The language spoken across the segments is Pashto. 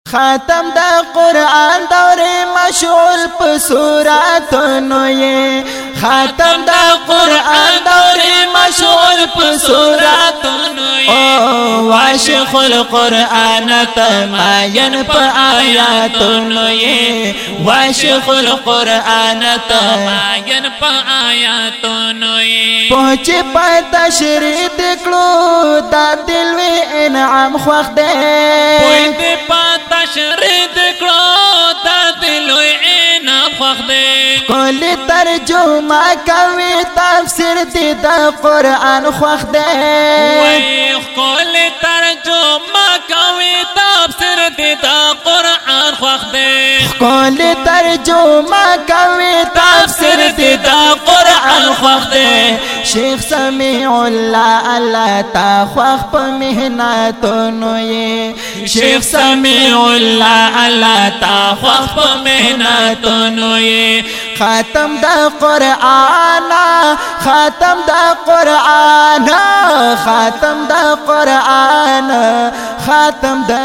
خاتم دا قرآن دور مشغول په سوراتونو یې خاتم دا قرآن دور مشغول په سوراتونو یې عاشق القرآن تماین په آیاتونو یې عاشق القرآن تماین په آیاتونو یې پوهچ په تشریح کړو دا دل وی انعام خوښ دی تشرید کرو دا دلوی انعام خوخ دے کل ترجمہ کوي تفسیر دی دا قرآن خوخ دے کل ترجمہ کوي تفسیر دی دا قرآن خوخ دے کل ترجمہ کوي تفسیر دی دا قرآن خوخ دے شیخ سمیع اللہ اللہ تا خوخ پا محنتونو یہ شیخ سمیع اللہ اللہ تا خوخ پا محنتونو یہ خاتم دا قرآن خاتم دا قرآن خاتم دا قرآن خاتم دا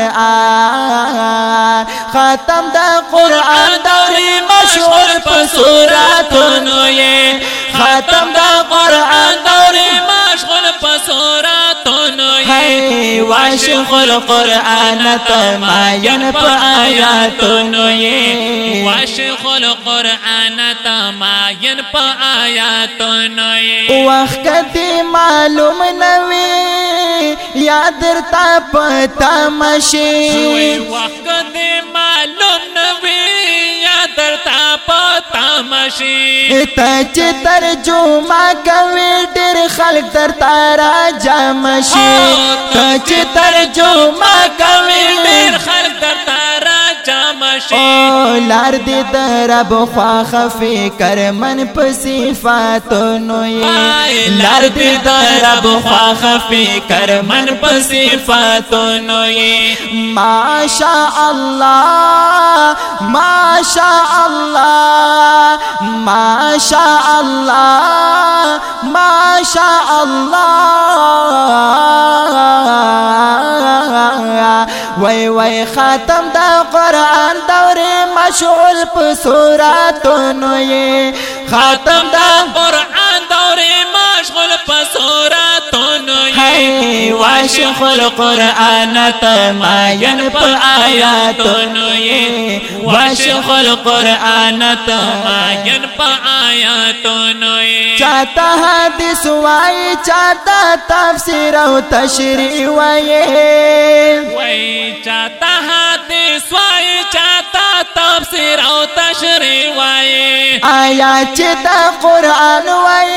قرآن خاتم دا قرآن دوری مشغول پا سوراتونو یہ خاتم دا قرآن دوری مشغول پا سوراتونو یہ وعشق القرآن تماین پا آیاتونو یہ وعشق القرآن تماین پا آیاتونو یہ وقت دی معلوم نوی یادر تا پتا مشی وقت دی معلوم نوی یادر تا پتا مشی تچ ترجمہ کوي ډېر خلک در تارا جامشي تچ ترجمہ کوي ډېر خلک در تارا جامشي او لار دې درب خواخ فکر من په صفاتونو یې لار دې درب خواخ فکر من په صفاتونو یې ماشاء الله ماشاء الله ماشاء الله ماشاء الله وای وای خاتم دا قرآن دور مشغول په سوراتونو یې خاتم دا قرآن دور مشغول په سوراتونو یې وعشق القرآن تماین په آیاتونو یې وعشق القرآن تماین په آیاتونو یې چاته حدیث وای چاته تفسیر او تشریح وای چاته حدیث وای چاته تفسیر او تشریح وای آیا چې دا قرآن وای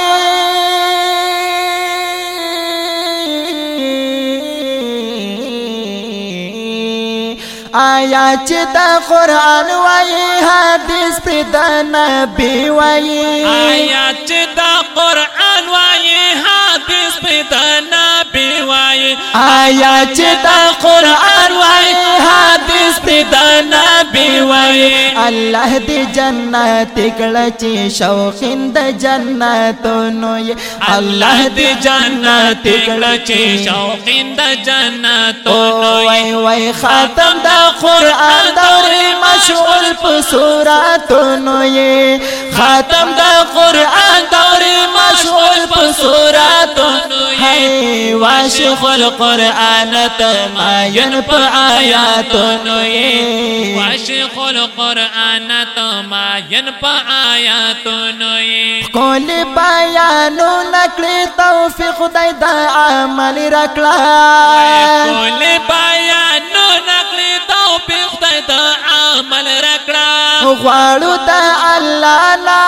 آیا چې دا قرآن وای حدیث پر د نبی وای آیا چې دا قرآن وای حدیث پر د نبی وای آیا چې دا قرآن وای حدیث پر د نبی وای الله دې جنت کړه چې شوقین د جنتونو یې الله دې جنت کړه چې شوقین د جنتونو وای وای خاتم دا قرآن دور مشغول په سوراتونو یې خاتم دا قرآن دور مشغول په سوراتونو یې وعشق القرآن تماین په آیاتونو یې وعشق القرآن تماین په آیاتونو یې کول بیانو نکړي توفیق خدای دا عمل راکړه کول بیانو نکړي توفیق خدای دا عمل راکړه غواړو دا الله نا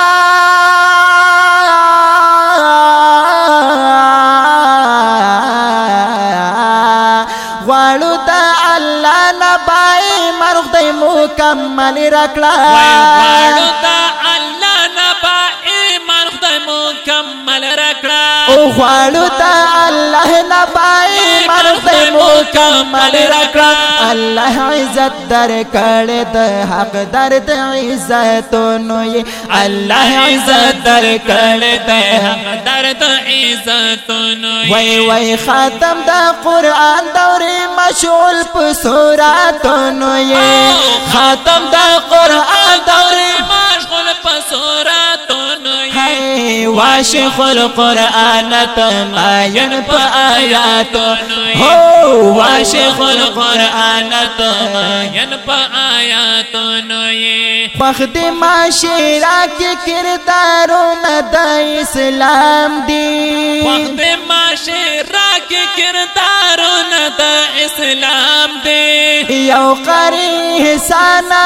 غواړو دا الله نا بای مرغ دې مکمل راکړه غواړو دا الله نا بای مرغ دې مکمل راکړه او غواړو تا الله نبای مرد مکمل رکړه الله عزت در کړه د حق درد عزتونو یې الله عزت در کړه د حق درد عزتونو یې وای ختم د قران دورې مشغول په سوراتونو یې ختم د قران دورې مشغول په سوراتونو یې واشخ القرآن تماین پا آیاتونو هو واشخ القرآن تماین پا آیاتونو وقت معاشرہ کے کردارون دا اسلام دی وقت معاشرہ کے کردارون دا اسلام دی یو قری حسانا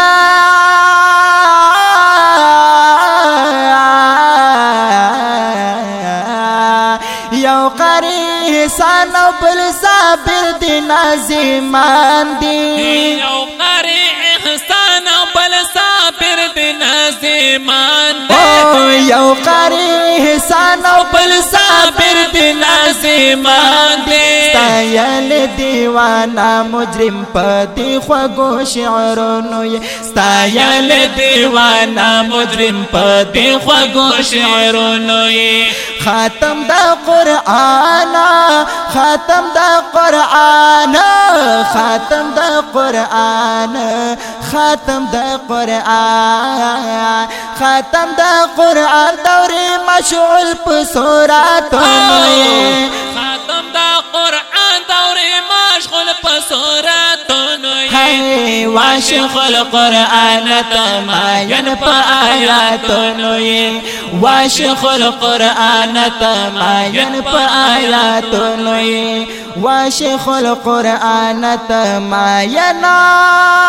یو قری حسان بل صابر دی نازمان دی یو قری احسان بل صابر دی نازمان دی یو قری حسان بل صابر دی نازمان دی ستایل دیوانا مجرم پتی خوگو شعرونو ستایل دیوانا مجرم پتی خوگو شعرونو خاتم دا قرآن خاتم دا قرآن خاتم دا قرآن خاتم دا قرآن خاتم دا قرآن دوری مشغول پسوراتونو خاتم دا قرآن دوری مشغول پسوراتونو واشخ القرآن تماین پا آیاتونو واشخ القرآن تماین پا آیاتونو واشخ القرآن تماین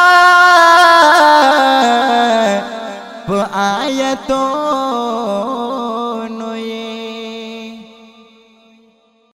پا آیاتونو